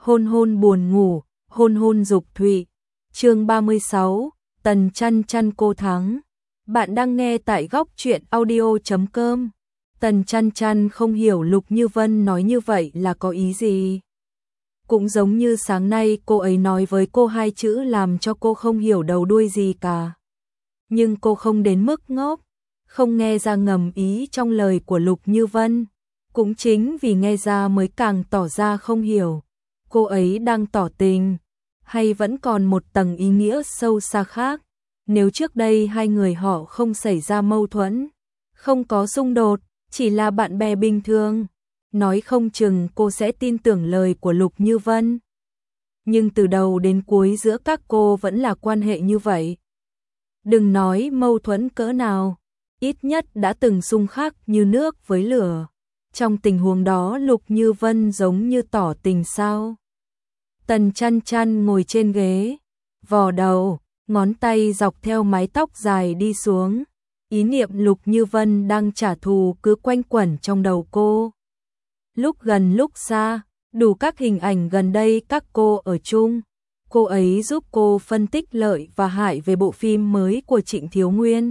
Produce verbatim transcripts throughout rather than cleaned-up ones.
hôn hôn buồn ngủ, hôn hôn dục thụy. Chương ba mươi sáu, Tần Chăn Chăn cô thắng. Bạn đang nghe tại góc truyện audio chấm com. Tần Chăn Chăn không hiểu Lục Như Vân nói như vậy là có ý gì. Cũng giống như sáng nay cô ấy nói với cô hai chữ làm cho cô không hiểu đầu đuôi gì cả. Nhưng cô không đến mức ngốc, không nghe ra ngầm ý trong lời của Lục Như Vân. Cũng chính vì nghe ra mới càng tỏ ra không hiểu. Cô ấy đang tỏ tình, hay vẫn còn một tầng ý nghĩa sâu xa khác. Nếu trước đây hai người họ không xảy ra mâu thuẫn, không có xung đột, chỉ là bạn bè bình thường, nói không chừng cô sẽ tin tưởng lời của Lục Như Vân. Nhưng từ đầu đến cuối giữa các cô vẫn là quan hệ như vậy. Đừng nói mâu thuẫn cỡ nào, ít nhất đã từng xung khắc như nước với lửa. Trong tình huống đó Lục Như Vân giống như tỏ tình sao? Tần Chăn Chăn ngồi trên ghế, vò đầu, ngón tay dọc theo mái tóc dài đi xuống. Ý niệm Lục Như Vân đang trả thù cứ quanh quẩn trong đầu cô. Lúc gần lúc xa, đủ các hình ảnh gần đây các cô ở chung. Cô ấy giúp cô phân tích lợi và hại về bộ phim mới của Trịnh Thiếu Nguyên.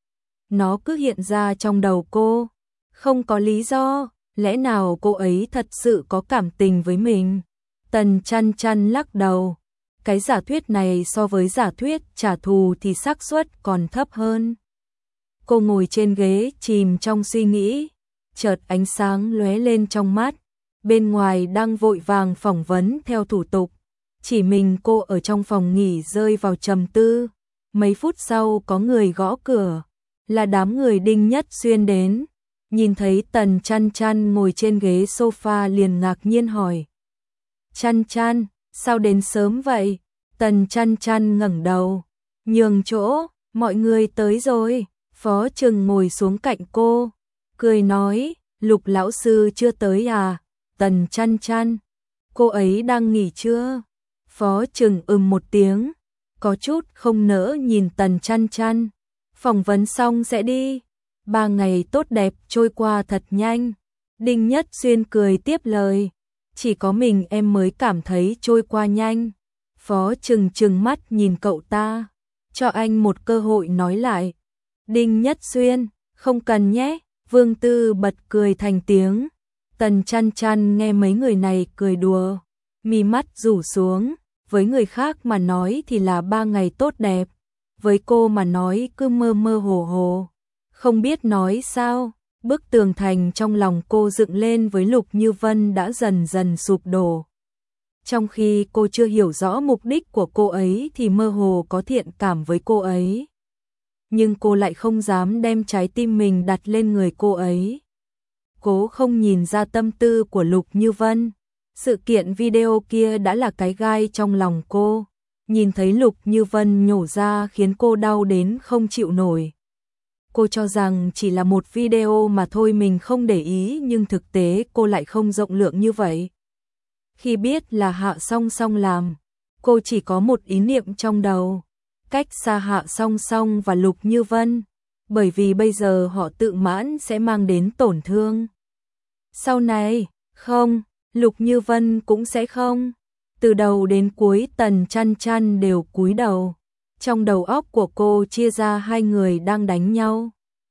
Nó cứ hiện ra trong đầu cô, không có lý do, lẽ nào cô ấy thật sự có cảm tình với mình? Tần Chăn Chăn lắc đầu, cái giả thuyết này so với giả thuyết trả thù thì xác suất còn thấp hơn. Cô ngồi trên ghế chìm trong suy nghĩ, chợt ánh sáng lóe lên trong mắt, bên ngoài đang vội vàng phỏng vấn theo thủ tục, chỉ mình cô ở trong phòng nghỉ rơi vào trầm tư. Mấy phút sau có người gõ cửa, là đám người Đinh Nhất Xuyên đến, nhìn thấy Tần Chăn Chăn ngồi trên ghế sofa liền ngạc nhiên hỏi: Chăn Chăn, sao đến sớm vậy? Tần Chăn Chăn ngẩng đầu, nhường chỗ, mọi người tới rồi. Phó Trừng ngồi xuống cạnh cô, cười nói: Lục lão sư chưa tới à? Tần Chăn Chăn, cô ấy đang nghỉ chưa? Phó Trừng ừm một tiếng, có chút không nỡ nhìn Tần Chăn Chăn. Phỏng vấn xong sẽ đi. Ba ngày tốt đẹp trôi qua thật nhanh. Đinh Nhất Xuyên cười tiếp lời: chỉ có mình em mới cảm thấy trôi qua nhanh. Phó Trừng trừng mắt nhìn cậu ta, cho anh một cơ hội nói lại. Đinh Nhất Xuyên, không cần nhé. Vương Tư bật cười thành tiếng. Tần Chăn Chăn nghe mấy người này cười đùa, mí mắt rủ xuống. Với người khác mà nói thì là ba ngày tốt đẹp, với cô mà nói cứ mơ mơ hồ hồ, không biết nói sao. Bức tường thành trong lòng cô dựng lên với Lục Như Vân đã dần dần sụp đổ. Trong khi cô chưa hiểu rõ mục đích của cô ấy thì mơ hồ có thiện cảm với cô ấy. Nhưng cô lại không dám đem trái tim mình đặt lên người cô ấy. Cố không nhìn ra tâm tư của Lục Như Vân. Sự kiện video kia đã là cái gai trong lòng cô. Nhìn thấy Lục Như Vân nhổ ra khiến cô đau đến không chịu nổi. Cô cho rằng chỉ là một video mà thôi mình không để ý, nhưng thực tế cô lại không rộng lượng như vậy. Khi biết là Hạ Song Song làm, cô chỉ có một ý niệm trong đầu: cách xa Hạ Song Song và Lục Như Vân, bởi vì bây giờ họ tự mãn sẽ mang đến tổn thương. Sau này, không, Lục Như Vân cũng sẽ không. Từ đầu đến cuối Tần Chăn Chăn đều cúi đầu. Trong đầu óc của cô chia ra hai người đang đánh nhau.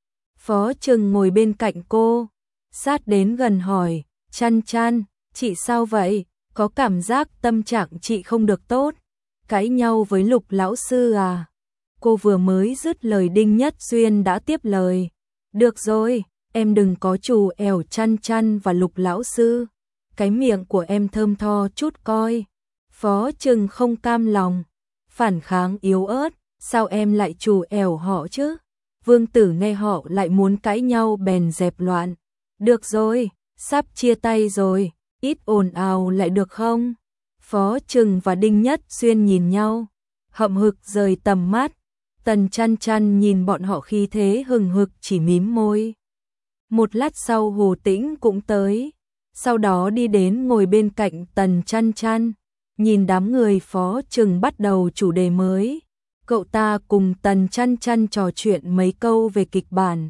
Phó Trừng ngồi bên cạnh cô, sát đến gần hỏi: Chăn Chăn, chị sao vậy? Có cảm giác tâm trạng chị không được tốt? Cãi nhau với Lục lão sư à? Cô vừa mới dứt lời Đinh Nhất Xuyên đã tiếp lời: được rồi, em đừng có trù ẻo Chăn Chăn và Lục lão sư. Cái miệng của em thơm tho chút coi. Phó Trừng không cam lòng, phản kháng yếu ớt: sao em lại trù ẻo họ chứ? Vương Tử nghe họ lại muốn cãi nhau bèn dẹp loạn: được rồi, sắp chia tay rồi, ít ồn ào lại được không? Phó Trừng và Đinh Nhất Xuyên nhìn nhau, hậm hực rời tầm mắt. Tần Chăn Chăn nhìn bọn họ khí thế hừng hực chỉ mím môi. Một lát sau Hồ Tĩnh cũng tới, sau đó đi đến ngồi bên cạnh Tần Chăn Chăn. Nhìn đám người, Phó Trừng bắt đầu chủ đề mới. Cậu ta cùng Tần Chăn Chăn trò chuyện mấy câu về kịch bản.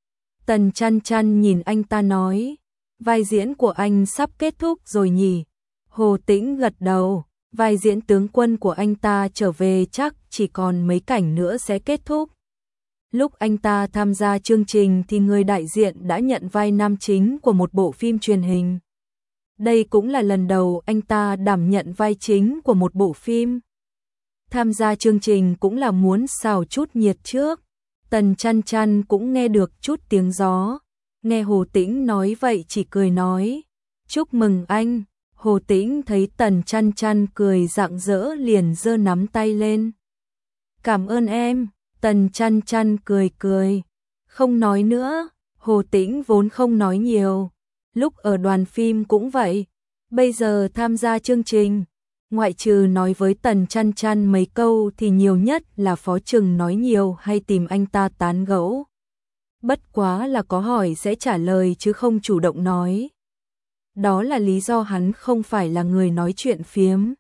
Tần Chăn Chăn nhìn anh ta nói: vai diễn của anh sắp kết thúc rồi nhỉ? Hồ Tĩnh gật đầu, vai diễn tướng quân của anh ta trở về chắc chỉ còn mấy cảnh nữa sẽ kết thúc. Lúc anh ta tham gia chương trình thì người đại diện đã nhận vai nam chính của một bộ phim truyền hình. Đây cũng là lần đầu anh ta đảm nhận vai chính của một bộ phim. Tham gia chương trình cũng là muốn xào chút nhiệt trước. Tần Chăn Chăn cũng nghe được chút tiếng gió. Nghe Hồ Tĩnh nói vậy chỉ cười nói, chúc mừng anh. Hồ Tĩnh thấy Tần Chăn Chăn cười rạng rỡ liền giơ nắm tay lên. Cảm ơn em. Tần Chăn Chăn cười cười, không nói nữa. Hồ Tĩnh vốn không nói nhiều, lúc ở đoàn phim cũng vậy, bây giờ tham gia chương trình, ngoại trừ nói với Tần Chăn Chăn mấy câu thì nhiều nhất là Phó Trừng nói nhiều hay tìm anh ta tán gẫu. Bất quá là có hỏi sẽ trả lời chứ không chủ động nói. Đó là lý do hắn không phải là người nói chuyện phiếm.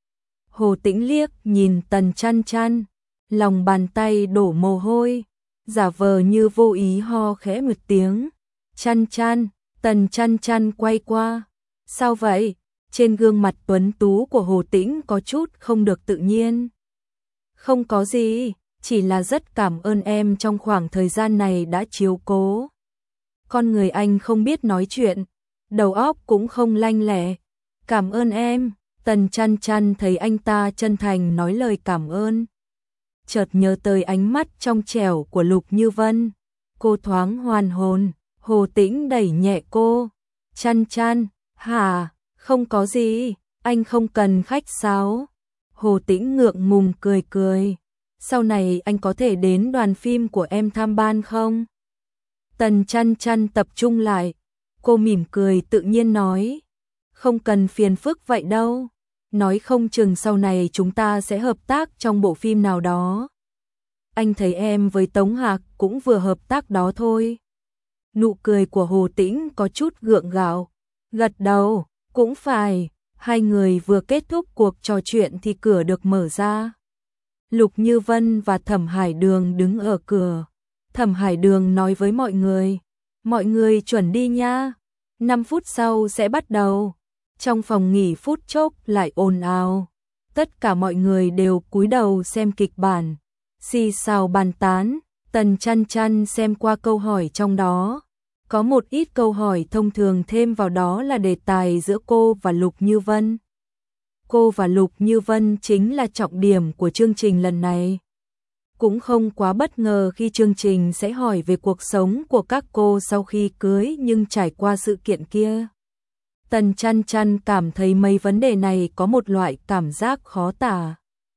Hồ Tĩnh liếc nhìn Tần Chăn Chăn, lòng bàn tay đổ mồ hôi, giả vờ như vô ý ho khẽ một tiếng. Chăn Chăn. Tần Chăn Chăn quay qua. Sao vậy? Trên gương mặt tuấn tú của Hồ Tĩnh có chút không được tự nhiên. Không có gì, chỉ là rất cảm ơn em trong khoảng thời gian này đã chiếu cố. Con người anh không biết nói chuyện, đầu óc cũng không lanh lẹ. Cảm ơn em. Tần Chăn Chăn thấy anh ta chân thành nói lời cảm ơn, chợt nhớ tới ánh mắt trong trẻo của Lục Như Vân. Cô thoáng hoàn hồn. Hồ Tĩnh đẩy nhẹ cô. Chăn Chăn, hả? Không có gì, anh không cần khách sáo. Hồ Tĩnh ngượng ngùng cười cười. Sau này anh có thể đến đoàn phim của em tham ban không? Tần Chăn Chăn tập trung lại. Cô mỉm cười tự nhiên nói, không cần phiền phức vậy đâu. Nói không chừng sau này chúng ta sẽ hợp tác trong bộ phim nào đó. Anh thấy em với Tống Hạc cũng vừa hợp tác đó thôi. Nụ cười của Hồ Tĩnh có chút gượng gạo. Gật đầu, cũng phải. Hai người vừa kết thúc cuộc trò chuyện thì cửa được mở ra. Lục Như Vân và Thẩm Hải Đường đứng ở cửa. Thẩm Hải Đường nói với mọi người, mọi người chuẩn đi nha, năm phút sau sẽ bắt đầu. Trong phòng nghỉ phút chốc lại ồn ào. Tất cả mọi người đều cúi đầu xem kịch bản, xì xào bàn tán. Tần Chăn Chăn xem qua câu hỏi trong đó. Có một ít câu hỏi thông thường thêm vào đó là đề tài giữa cô và Lục Như Vân. Cô và Lục Như Vân chính là trọng điểm của chương trình lần này. Cũng không quá bất ngờ khi chương trình sẽ hỏi về cuộc sống của các cô sau khi cưới nhưng trải qua sự kiện kia. Tần Chăn Chăn cảm thấy mấy vấn đề này có một loại cảm giác khó tả.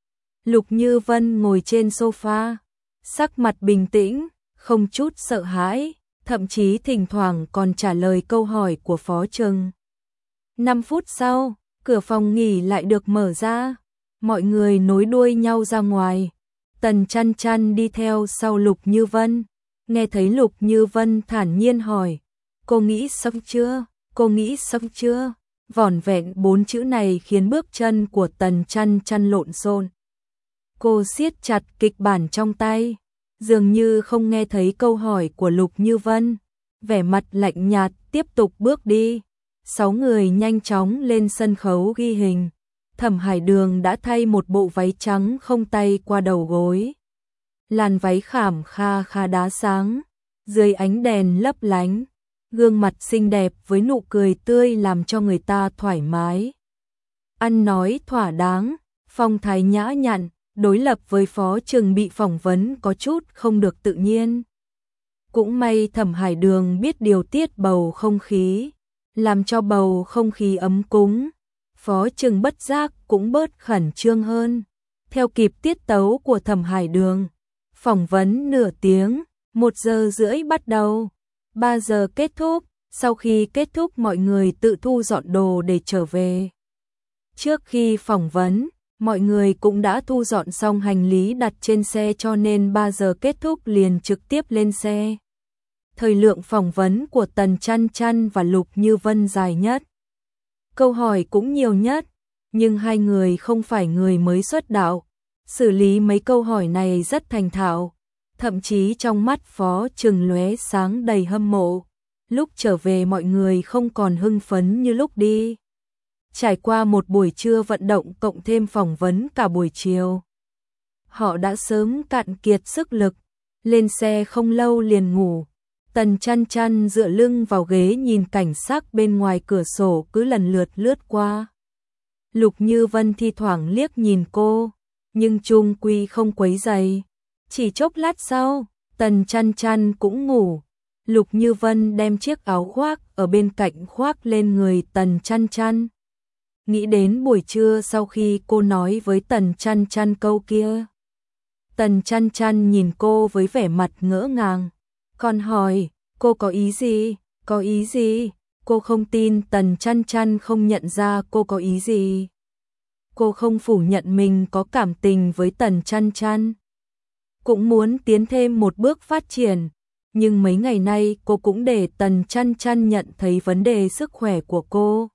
Lục Như Vân ngồi trên sofa, sắc mặt bình tĩnh, không chút sợ hãi, thậm chí thỉnh thoảng còn trả lời câu hỏi của Phó Trừng. Năm phút sau, cửa phòng nghỉ lại được mở ra, mọi người nối đuôi nhau ra ngoài. Tần Chăn Chăn đi theo sau Lục Như Vân, nghe thấy Lục Như Vân thản nhiên hỏi, cô nghĩ xong chưa? Cô nghĩ xong chưa? Vỏn vẹn bốn chữ này khiến bước chân của Tần Chăn Chăn lộn xộn. Cô siết chặt kịch bản trong tay, dường như không nghe thấy câu hỏi của Lục Như Vân, vẻ mặt lạnh nhạt tiếp tục bước đi. Sáu người nhanh chóng lên sân khấu ghi hình. Thẩm Hải Đường đã thay một bộ váy trắng không tay qua đầu gối. Làn váy khảm kha kha đá sáng, dưới ánh đèn lấp lánh, gương mặt xinh đẹp với nụ cười tươi làm cho người ta thoải mái. Ăn nói thỏa đáng, phong thái nhã nhặn, đối lập với Phó Trừng bị phỏng vấn có chút không được tự nhiên. Cũng may Thẩm Hải Đường biết điều tiết bầu không khí, làm cho bầu không khí ấm cúng. Phó Trừng bất giác cũng bớt khẩn trương hơn. Theo kịp tiết tấu của Thẩm Hải Đường, phỏng vấn nửa tiếng, một giờ rưỡi bắt đầu, ba giờ kết thúc. Sau khi kết thúc mọi người tự thu dọn đồ để trở về. Trước khi phỏng vấn, mọi người cũng đã thu dọn xong hành lý đặt trên xe cho nên ba giờ kết thúc liền trực tiếp lên xe. Thời lượng phỏng vấn của Tần Chăn Chăn và Lục Như Vân dài nhất. Câu hỏi cũng nhiều nhất, nhưng hai người không phải người mới xuất đạo, xử lý mấy câu hỏi này rất thành thạo, thậm chí trong mắt Phó Trừng lóe sáng đầy hâm mộ. Lúc trở về mọi người không còn hưng phấn như lúc đi. Trải qua một buổi trưa vận động cộng thêm phỏng vấn cả buổi chiều, họ đã sớm cạn kiệt sức lực, lên xe không lâu liền ngủ. Tần Chăn Chăn dựa lưng vào ghế nhìn cảnh sắc bên ngoài cửa sổ cứ lần lượt lướt qua. Lục Như Vân thi thoảng liếc nhìn cô, nhưng chung quy không quấy rầy. Chỉ chốc lát sau, Tần Chăn Chăn cũng ngủ. Lục Như Vân đem chiếc áo khoác ở bên cạnh khoác lên người Tần Chăn Chăn. Nghĩ đến buổi trưa sau khi cô nói với Tần Chăn Chăn câu kia. Tần Chăn Chăn nhìn cô với vẻ mặt ngỡ ngàng, còn hỏi, cô có ý gì, có ý gì? Cô không tin Tần Chăn Chăn không nhận ra cô có ý gì. Cô không phủ nhận mình có cảm tình với Tần Chăn Chăn, cũng muốn tiến thêm một bước phát triển, nhưng mấy ngày nay cô cũng để Tần Chăn Chăn nhận thấy vấn đề sức khỏe của cô.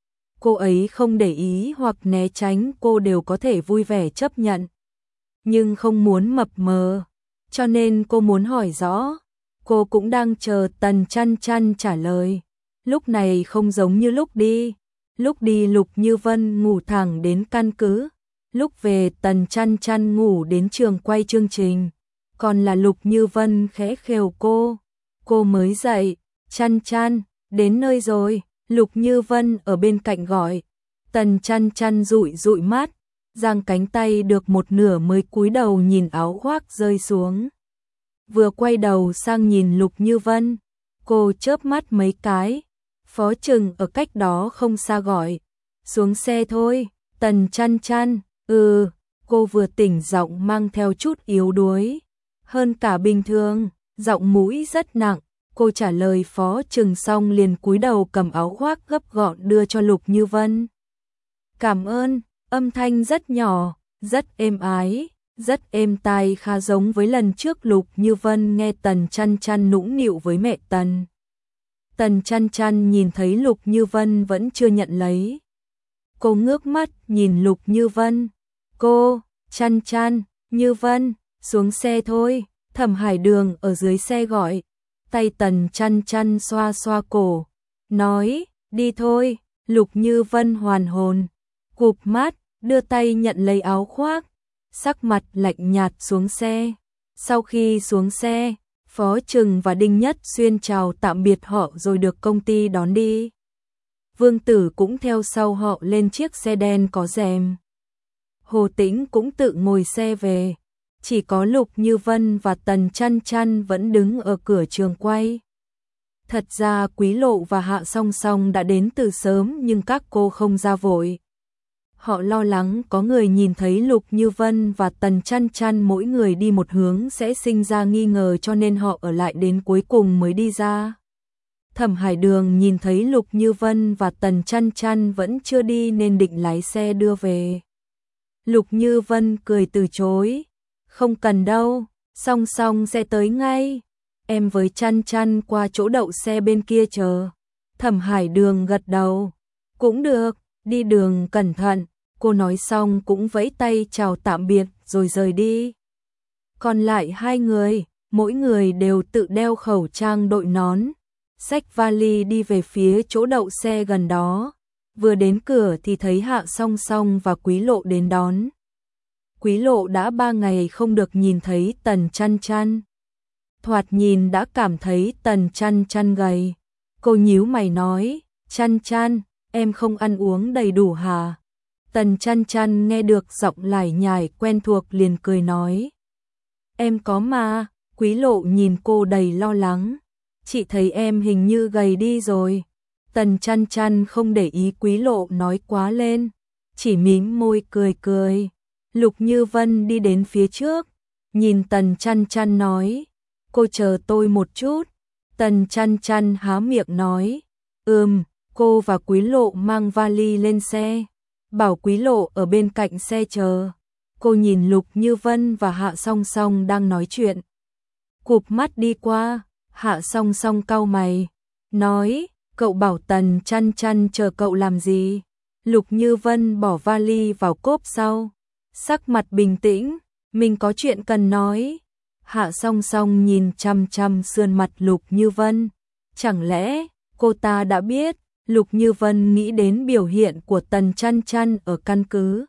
Cô ấy không để ý hoặc né tránh cô đều có thể vui vẻ chấp nhận, nhưng không muốn mập mờ, cho nên cô muốn hỏi rõ. Cô cũng đang chờ Tần Chăn Chăn trả lời. Lúc này không giống như lúc đi. Lúc đi Lục Như Vân ngủ thẳng đến căn cứ, lúc về Tần Chăn Chăn ngủ đến trường quay chương trình. Còn là Lục Như Vân khẽ khều cô, cô mới dậy. Chăn Chăn, đến nơi rồi. Lục Như Vân ở bên cạnh gọi. Tần Chăn Chăn dụi dụi mắt, giang cánh tay được một nửa mới cúi đầu nhìn áo khoác rơi xuống. Vừa quay đầu sang nhìn Lục Như Vân, cô chớp mắt mấy cái. Phó Trừng ở cách đó không xa gọi, xuống xe thôi. Tần Chăn Chăn, ừ, cô vừa tỉnh giọng mang theo chút yếu đuối, hơn cả bình thường, giọng mũi rất nặng. Cô trả lời Phó Trừng xong liền cúi đầu cầm áo khoác gấp gọn đưa cho Lục Như Vân. Cảm ơn, âm thanh rất nhỏ, rất êm ái, rất êm tai, khá giống với lần trước Lục Như Vân nghe Tần Chăn Chăn nũng nịu với mẹ Tần. Tần Chăn Chăn nhìn thấy Lục Như Vân vẫn chưa nhận lấy. Cô ngước mắt nhìn Lục Như Vân. Cô, Chăn Chăn, Như Vân, xuống xe thôi. Thẩm Hải Đường ở dưới xe gọi. Tay Tần Chăn Chăn xoa xoa cổ, nói, đi thôi. Lục Như Vân hoàn hồn, cụp mắt, đưa tay nhận lấy áo khoác, sắc mặt lạnh nhạt xuống xe. Sau khi xuống xe, Phó Trừng và Đinh Nhất Xuyên chào tạm biệt họ rồi được công ty đón đi. Vương Tử cũng theo sau họ lên chiếc xe đen có rèm. Hồ Tĩnh cũng tự ngồi xe về. Chỉ có Lục Như Vân và Tần Chăn Chăn vẫn đứng ở cửa trường quay. Thật ra Quý Lộ và Hạ Song Song đã đến từ sớm nhưng các cô không ra vội. Họ lo lắng có người nhìn thấy Lục Như Vân và Tần Chăn Chăn mỗi người đi một hướng sẽ sinh ra nghi ngờ, cho nên họ ở lại đến cuối cùng mới đi ra. Thẩm Hải Đường nhìn thấy Lục Như Vân và Tần Chăn Chăn vẫn chưa đi nên định lái xe đưa về. Lục Như Vân cười từ chối. Không cần đâu, Song Song sẽ tới ngay. Em với Chăn Chăn qua chỗ đậu xe bên kia chờ. Thẩm Hải Đường gật đầu. Cũng được, đi đường cẩn thận. Cô nói xong cũng vẫy tay chào tạm biệt rồi rời đi. Còn lại hai người, mỗi người đều tự đeo khẩu trang đội nón, xách vali đi về phía chỗ đậu xe gần đó. Vừa đến cửa thì thấy Hạ Song Song và Quý Lộ đến đón. Quý Lộ đã ba ngày không được nhìn thấy Tần Chăn Chăn. Thoạt nhìn đã cảm thấy Tần Chăn Chăn gầy. Cô nhíu mày nói, Chăn Chăn, em không ăn uống đầy đủ hả? Tần Chăn Chăn nghe được giọng lải nhải quen thuộc liền cười nói, em có mà. Quý Lộ nhìn cô đầy lo lắng, chị thấy em hình như gầy đi rồi. Tần Chăn Chăn không để ý Quý Lộ nói quá lên, chỉ mím môi cười cười. Lục Như Vân đi đến phía trước, nhìn Tần Chăn Chăn nói, cô chờ tôi một chút. Tần Chăn Chăn há miệng nói, ừm. Cô và Quý Lộ mang vali lên xe, bảo Quý Lộ ở bên cạnh xe chờ. Cô nhìn Lục Như Vân và Hạ Song Song đang nói chuyện, cụp mắt đi qua. Hạ Song Song cau mày, nói, cậu bảo Tần Chăn Chăn chờ cậu làm gì? Lục Như Vân bỏ vali vào cốp sau, sắc mặt bình tĩnh, mình có chuyện cần nói. Hạ Song Song nhìn chăm chăm sườn mặt Lục Như Vân, chẳng lẽ cô ta đã biết Lục Như Vân nghĩ đến biểu hiện của Tần Chăn Chăn ở căn cứ.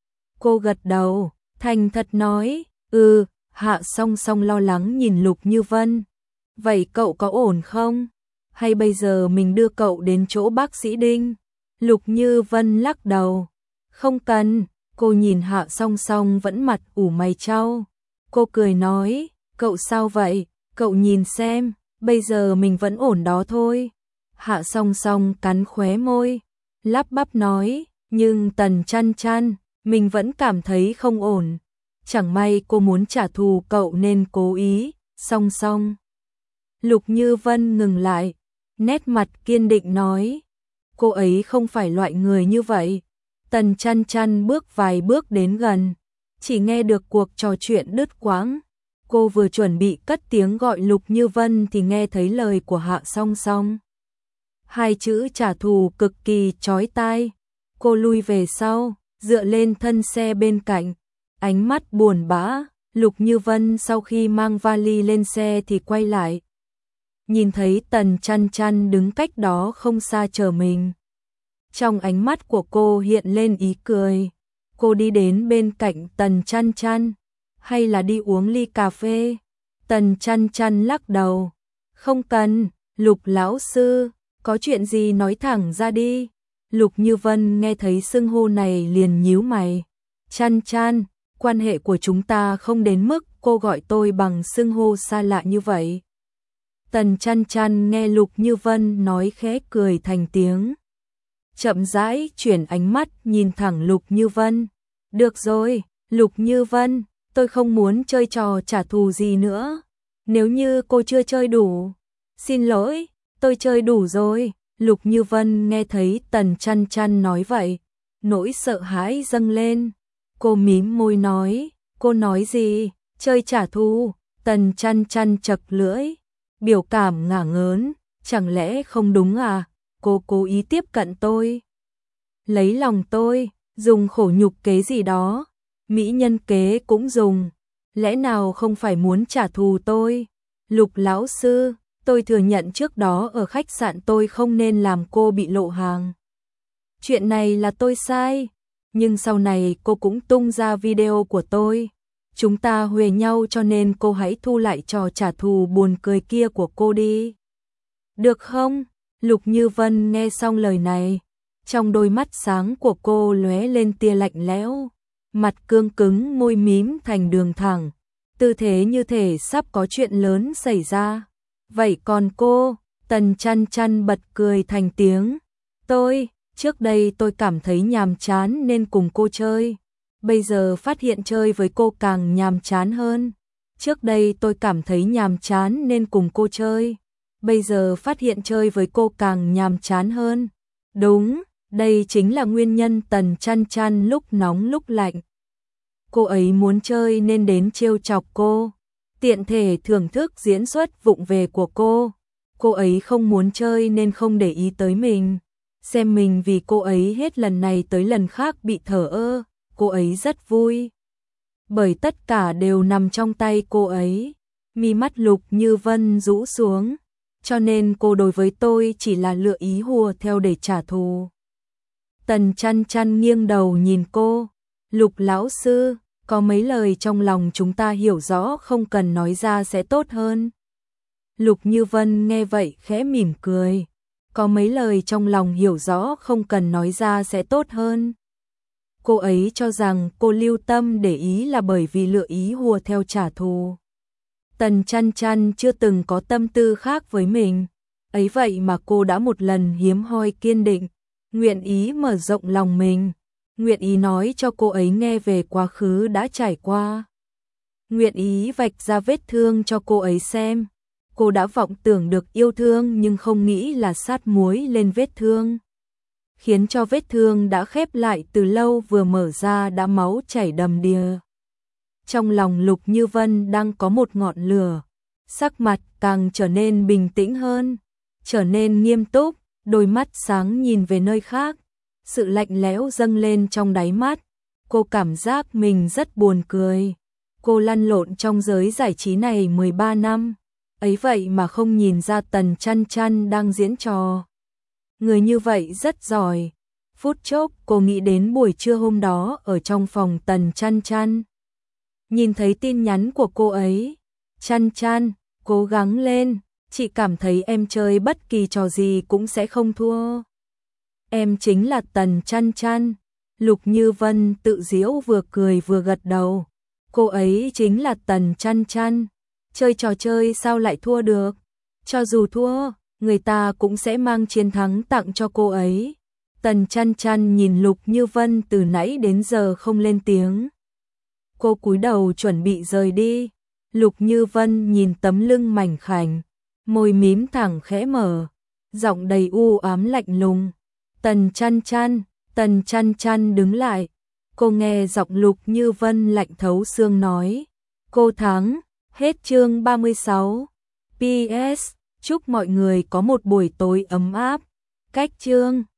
Cô gật đầu, thành thật nói, ừ. Hạ Song Song lo lắng nhìn Lục Như Vân. Vậy cậu có ổn không? Hay bây giờ mình đưa cậu đến chỗ bác sĩ Đinh? Lục Như Vân lắc đầu. Không cần. Cô nhìn Hạ Song Song vẫn mặt ủ mày chau. Cô cười nói, cậu sao vậy? Cậu nhìn xem, bây giờ mình vẫn ổn đó thôi. Hạ Song Song cắn khóe môi, lắp bắp nói, nhưng Tần Chăn Chăn, mình vẫn cảm thấy không ổn. Chẳng may cô muốn trả thù cậu nên cố ý. Song Song. Lục Như Vân ngừng lại, nét mặt kiên định nói, cô ấy không phải loại người như vậy. Tần Chăn Chăn bước vài bước đến gần, chỉ nghe được cuộc trò chuyện đứt quãng. Cô vừa chuẩn bị cất tiếng gọi Lục Như Vân thì nghe thấy lời của Hạ Song Song. Hai chữ trả thù cực kỳ chói tai. Cô lui về sau, dựa lên thân xe bên cạnh, ánh mắt buồn bã. Lục Như Vân sau khi mang vali lên xe thì quay lại, nhìn thấy Tần Chăn Chăn đứng cách đó không xa chờ mình. Trong ánh mắt của cô hiện lên ý cười. Cô đi đến bên cạnh Tần Chăn Chăn, hay là đi uống ly cà phê? Tần Chăn Chăn lắc đầu, không cần. Lục lão sư, có chuyện gì nói thẳng ra đi. Lục Như Vân nghe thấy xưng hô này liền nhíu mày. Chăn Chăn, quan hệ của chúng ta không đến mức cô gọi tôi bằng xưng hô xa lạ như vậy. Tần Chăn Chăn nghe Lục Như Vân nói khẽ cười thành tiếng, chậm rãi chuyển ánh mắt nhìn thẳng Lục Như Vân. Được rồi, Lục Như Vân, tôi không muốn chơi trò trả thù gì nữa. Nếu như cô chưa chơi đủ, xin lỗi, tôi chơi đủ rồi. Lục Như Vân nghe thấy Tần Chăn Chăn nói vậy, nỗi sợ hãi dâng lên. Cô mím môi nói, cô nói gì? Chơi trả thù? Tần Chăn Chăn chật lưỡi, biểu cảm ngả ngớn, chẳng lẽ không đúng à? Cô cố ý tiếp cận tôi, lấy lòng tôi, dùng khổ nhục kế gì đó, mỹ nhân kế cũng dùng, lẽ nào không phải muốn trả thù tôi? Lục lão sư, tôi thừa nhận trước đó ở khách sạn tôi không nên làm cô bị lộ hàng. Chuyện này là tôi sai, nhưng sau này cô cũng tung ra video của tôi. Chúng ta huề nhau cho nên cô hãy thu lại trò trả thù buồn cười kia của cô đi. Được không? Lục Như Vân nghe xong lời này, trong đôi mắt sáng của cô lóe lên tia lạnh lẽo, mặt cương cứng, môi mím thành đường thẳng, tư thế như thể sắp có chuyện lớn xảy ra. Vậy còn cô? Tần Chăn Chăn bật cười thành tiếng. Tôi, trước đây tôi cảm thấy nhàm chán nên cùng cô chơi. Bây giờ phát hiện chơi với cô càng nhàm chán hơn. Trước đây tôi cảm thấy nhàm chán nên cùng cô chơi. Bây giờ phát hiện chơi với cô càng nhàm chán hơn. Đúng, đây chính là nguyên nhân Tần Chăn Chăn lúc nóng lúc lạnh. Cô ấy muốn chơi nên đến trêu chọc cô, tiện thể thưởng thức diễn xuất vụng về của cô. Cô ấy không muốn chơi nên không để ý tới mình, xem mình vì cô ấy hết lần này tới lần khác bị thờ ơ. Cô ấy rất vui, bởi tất cả đều nằm trong tay cô ấy. Mi mắt Lục Như Vân rũ xuống, cho nên cô đối với tôi chỉ là lựa ý hùa theo để trả thù. Tần Chăn Chăn nghiêng đầu nhìn cô. Lục lão sư, có mấy lời trong lòng chúng ta hiểu rõ không cần nói ra sẽ tốt hơn. Lục Như Vân nghe vậy khẽ mỉm cười. Có mấy lời trong lòng hiểu rõ không cần nói ra sẽ tốt hơn. Cô ấy cho rằng cô lưu tâm để ý là bởi vì lựa ý hùa theo trả thù. Tần Chăn Chăn chưa từng có tâm tư khác với mình. Ấy vậy mà cô đã một lần hiếm hoi kiên định, nguyện ý mở rộng lòng mình, nguyện ý nói cho cô ấy nghe về quá khứ đã trải qua, nguyện ý vạch ra vết thương cho cô ấy xem. Cô đã vọng tưởng được yêu thương nhưng không nghĩ là sát muối lên vết thương, khiến cho vết thương đã khép lại từ lâu vừa mở ra đã máu chảy đầm đìa. Trong lòng Lục Như Vân đang có một ngọn lửa, sắc mặt càng trở nên bình tĩnh hơn, trở nên nghiêm túc, đôi mắt sáng nhìn về nơi khác, sự lạnh lẽo dâng lên trong đáy mắt. Cô cảm giác mình rất buồn cười. Cô lăn lộn trong giới giải trí này mười ba năm, ấy vậy mà không nhìn ra Tần Chăn Chăn đang diễn trò. người như vậy rất giỏi. Phút chốc cô nghĩ đến buổi trưa hôm đó ở trong phòng Tần Chăn Chăn. Nhìn thấy tin nhắn của cô ấy. Chăn Chăn, cố gắng lên, chị cảm thấy em chơi bất kỳ trò gì cũng sẽ không thua. Em chính là Tần Chăn Chăn. Lục Như Vân tự giễu vừa cười vừa gật đầu. Cô ấy chính là Tần Chăn Chăn. Chơi trò chơi sao lại thua được? Cho dù thua, người ta cũng sẽ mang chiến thắng tặng cho cô ấy. Tần Chăn Chăn nhìn Lục Như Vân từ nãy đến giờ không lên tiếng. Cô cúi đầu chuẩn bị rời đi. Lục Như Vân nhìn tấm lưng mảnh khảnh, môi mím thẳng khẽ mở, giọng đầy u ám lạnh lùng. Tần Chăn Chăn, Tần Chăn Chăn đứng lại. Cô nghe giọng Lục Như Vân lạnh thấu xương nói. Cô thắng. Hết chương ba mươi sáu. pê ét. Chúc mọi người có một buổi tối ấm áp. Cách chương